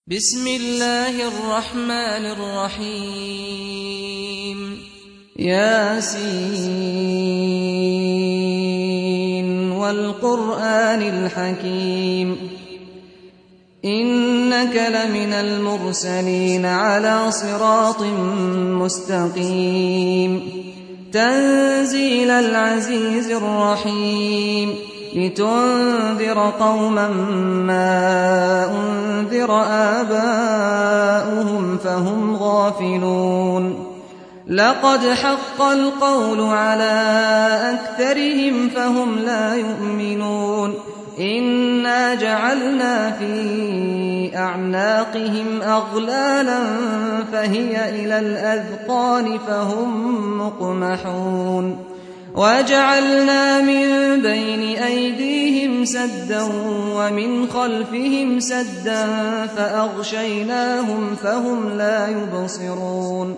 بسم الله الرحمن الرحيم ياسين والقرآن الحكيم إنك لمن المرسلين على صراط مستقيم تنزيل العزيز الرحيم لتنذر قوما ما أنذر آباؤهم فهم غافلون لقد حق القول على أكثرهم فهم لا يؤمنون إنا جعلنا في أعناقهم أغلالا فهي إلى الأذقان فهم مقمحون وجعلنا من بين أيديهم سدا ومن خلفهم سدا فأغشيناهم فهم لا يبصرون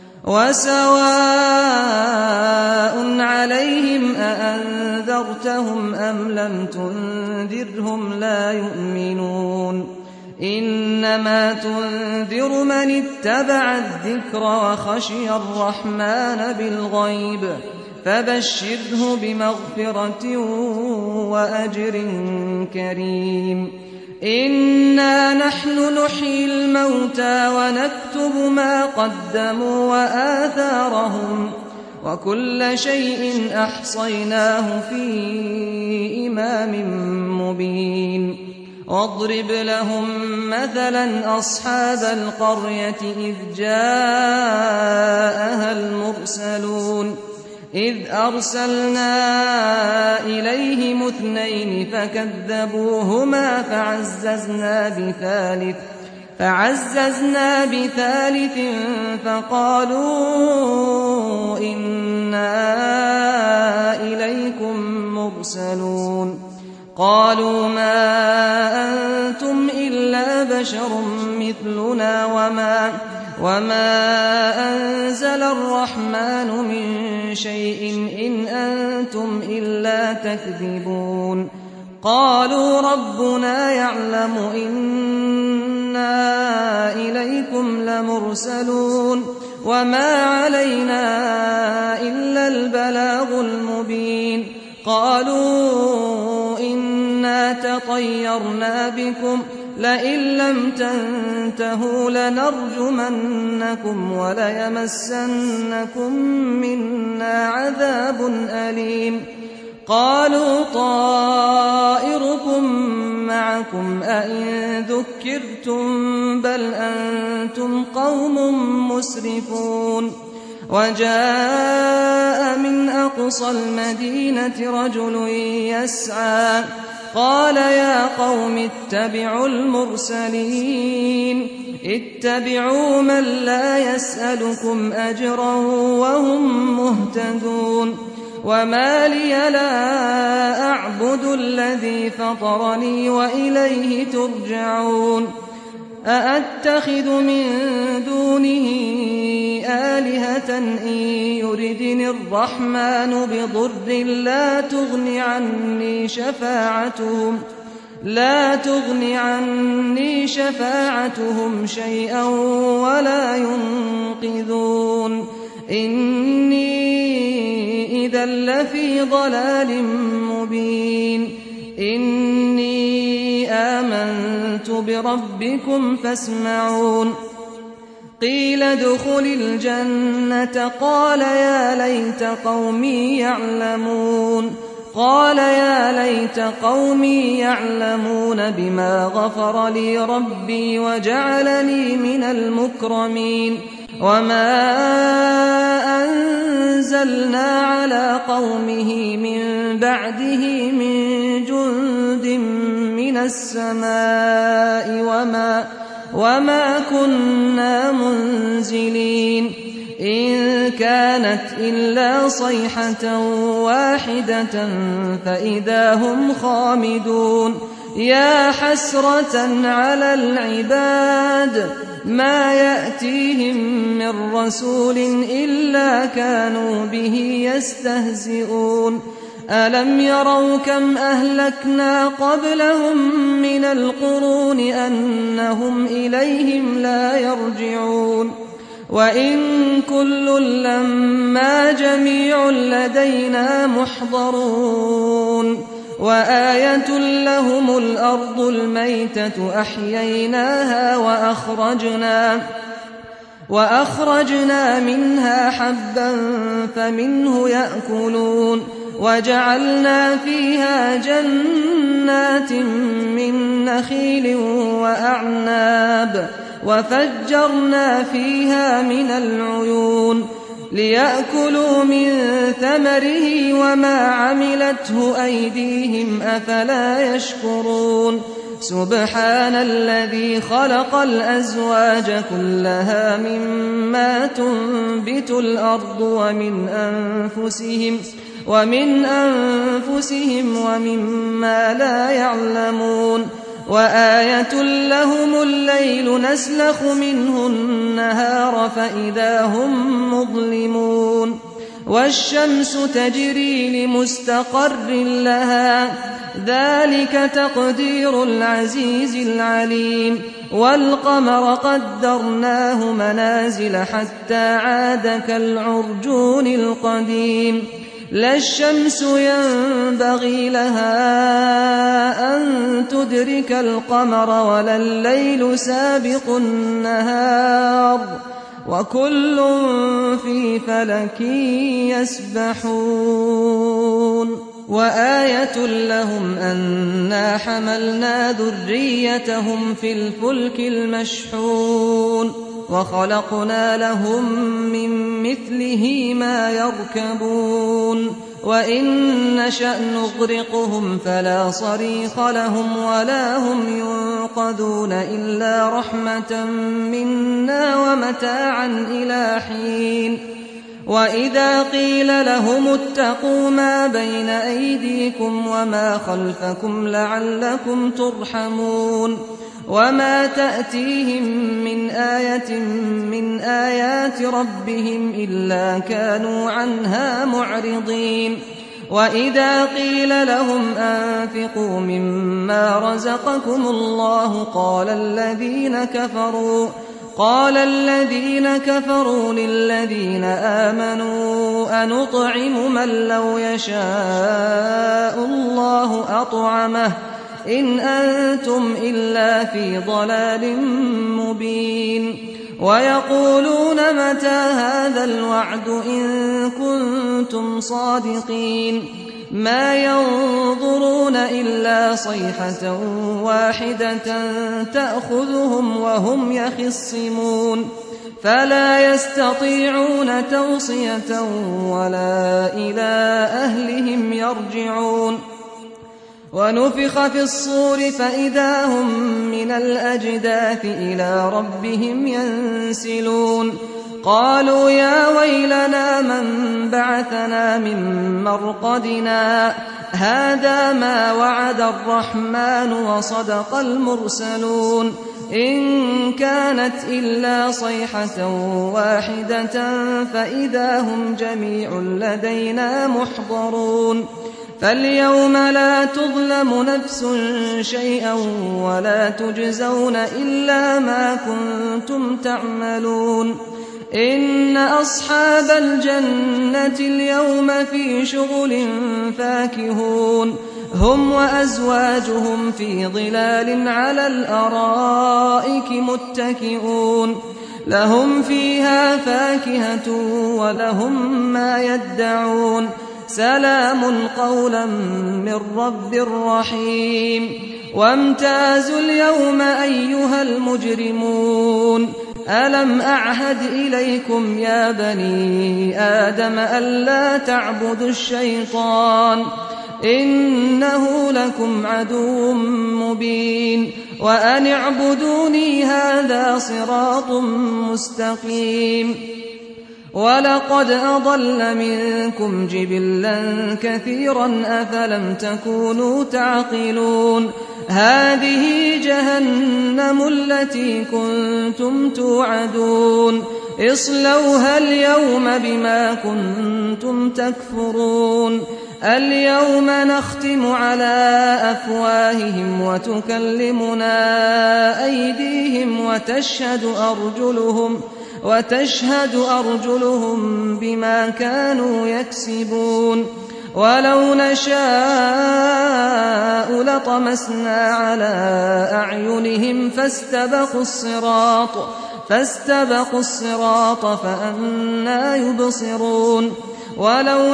وسواء عليهم أأنذرتهم أم لم تنذرهم لا يؤمنون إنما تنذر من اتبع الذكر وخشي الرحمن بالغيب فبشره بمغفرة وأجر كريم إنا نحن نحيي الموتى ونكتب ما قدموا وآثارهم وكل شيء أحصيناه في إمام مبين واضرب لهم مثلا أصحاب القرية إذ جاءها المرسلون إذ أرسلنا إليهم اثنين فكذبوهما فعززنا بثالث فقالوا إنا إليكم مرسلون قالوا ما أنتم إلا بشر مثلنا وما أنزل الرحمن من شيء إن أنتم إلا تكذبون قالوا ربنا يعلم إنا إليكم لمرسلون وما علينا إلا البلاغ المبين قالوا إنا تطيرنا بكم لئن لم تنتهوا لنرجمنكم وليمسنكم منا عذاب أليم قالوا طائركم معكم أئن ذكرتم بل أنتم قوم مسرفون وجاء من أقصى المدينة رجل يسعى قال يا قوم اتبعوا المرسلين اتبعوا من لا يسألكم أجرا وهم مهتدون وما لي لا أعبد الذي فطرني وإليه ترجعون أأتخذ من دونه آلهة إن يردني الرحمن بضر لا تغن عني شفاعتهم شيئا ولا ينقذون إني إذا لفي ضلال مبين إني آمنت بربكم فاسمعون قيل ادخل الجنة قال يا ليت قومي يعلمون بما غفر لي ربي وجعلني من المكرمين وما أنزلنا على قومه من بعده من جند من السماء وما كنا منزلين إن كانت إلا صيحة واحدة فإذا هم خامدون يا حسرة على العباد ما يأتيهم من رسول إلا كانوا به يستهزئون ألم يروا كم أهلكنا قبلهم من القرون أنهم إليهم لا يرجعون وإن كل لما جميع لدينا محضرون وآية لهم الأرض الميتة أحييناها وأخرجنا منها حبا فمنه يأكلون وجعلنا فيها جنات من نخيل وأعناب وفجرنا فيها من العيون ليأكلوا من ثمره وما عملته أيديهم أفلا يشكرون سبحان الذي خلق الأزواج كلها مما تنبت الأرض ومن أنفسهم ومما لا يعلمون وآية لهم الليل نسلخ منه النهار فإذا هم مظلمون والشمس تجري لمستقر لها ذلك تقدير العزيز العليم والقمر قدرناه منازل حتى عاد كالعرجون القديم لا الشمس ينبغي لها أن تدرك القمر ولا الليل سابق النهار وكل في فلك يسبحون وآية لهم أنا حملنا ذريتهم في الفلك المشحون وخلقنا لهم من مثله ما يركبون وإن نشأ نغرقهم فلا صريخ لهم ولا هم ينقذون إلا رحمة منا ومتاعا إلى حين وإذا قيل لهم اتقوا ما بين أيديكم وما خلفكم لعلكم ترحمون وما تأتيهم من آية من آيات ربهم إلا كانوا عنها معرضين وإذا قيل لهم أنفقوا مما رزقكم الله قال الذين كفروا للذين آمنوا أنطعم من لو يشاء الله أطعمه إن أنتم إلا في ضلال مبين ويقولون متى هذا الوعد إن كنتم صادقين ما ينظرون إلا صيحة واحدة تأخذهم وهم يخصمون فلا يستطيعون توصية ولا إلى أهلهم يرجعون ونفخ في الصور فإذا هم من الأجداث إلى ربهم ينسلون قالوا يا ويلنا من بعثنا من مرقدنا هذا ما وعد الرحمن وصدق المرسلون إن كانت إلا صيحة واحدة فإذا هم جميع لدينا محضرون فاليوم لا تظلم نفس شيئا ولا تجزون إلا ما كنتم تعملون إن أصحاب الجنة اليوم في شغل فاكهون هم وأزواجهم في ظلال على الأرائك متكئون لهم فيها فاكهة ولهم ما يدعون سلام قولا من رب رحيم وامتازوا اليوم أيها المجرمون ألم أعهد إليكم يا بني آدم ألا تعبدوا الشيطان إنه لكم عدو مبين وأن اعبدوني هذا صراط مستقيم ولقد أضل منكم جبلا كثيرا أفلم تكونوا تعقلون هذه جهنم التي كنتم توعدون اصلوها اليوم بما كنتم تكفرون اليوم نختم على أفواههم وتكلمنا أيديهم وتشهد أرجلهم بما كانوا يكسبون ولو نشاء لطمسنا على أعينهم فاستبقوا الصراط فأنى يبصرون ولو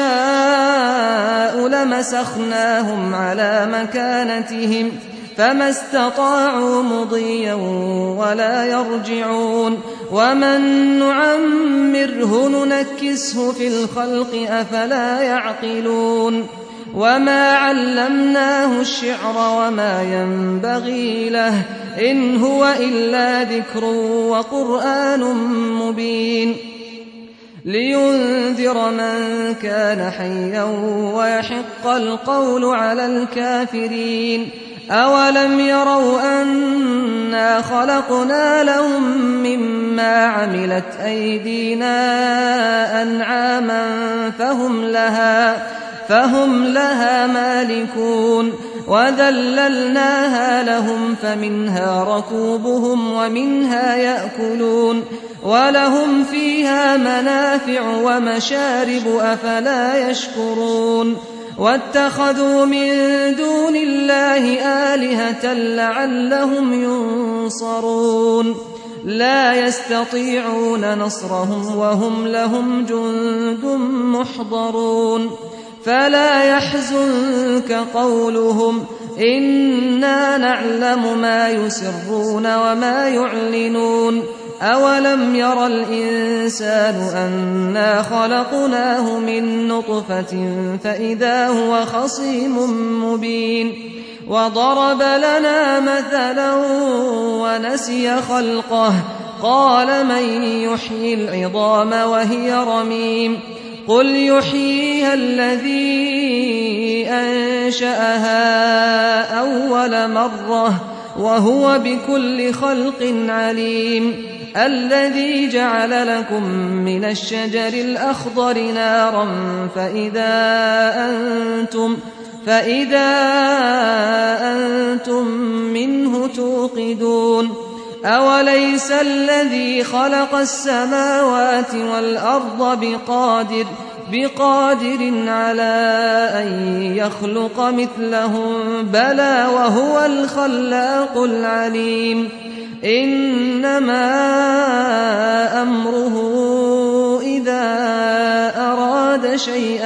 نشاء لمسخناهم على مكانتهم فما استطاعوا مضيا ولا يرجعون ومن نعمره ننكسه في الخلق أفلا يعقلون وما علمناه الشعر وما ينبغي له إن هو إلا ذكر وقرآن مبين لينذر من كان حيا ويحق القول على الكافرين أولم يروا أنا خلقنا لهم مما عملت أيدينا أنعاما فهم لها مالكون وذللناها لهم فمنها ركوبهم ومنها يأكلون ولهم فيها منافع ومشارب أفلا يشكرون واتخذوا من دون الله آلهة لعلهم ينصرون لا يستطيعون نصرهم وهم لهم جند محضرون فلا يحزنك قولهم إنا نعلم ما يسرون وما يعلنون أولم ير الإنسان أنا خلقناه من نطفة فإذا هو خصيم مبين وضرب لنا مثلا ونسي خلقه قال من يحيي العظام وهي رميم قل يحييها الذي أنشأها أول مرة وهو بكل خلق عليم الذي جعل لكم من الشجر الأخضر نارا فإذا أنتم منه توقدون أوليس الذي خلق السماوات والأرض بقادر على أن يخلق مثلهم بلى وهو الخلاق العليم إنما أمره إذا أراد شيئا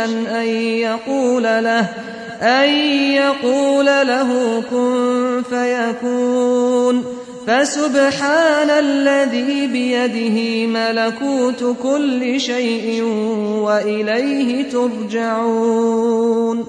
أن يقول له كن فيكون فسبحان الذي بيده ملكوت كل شيء وإليه ترجعون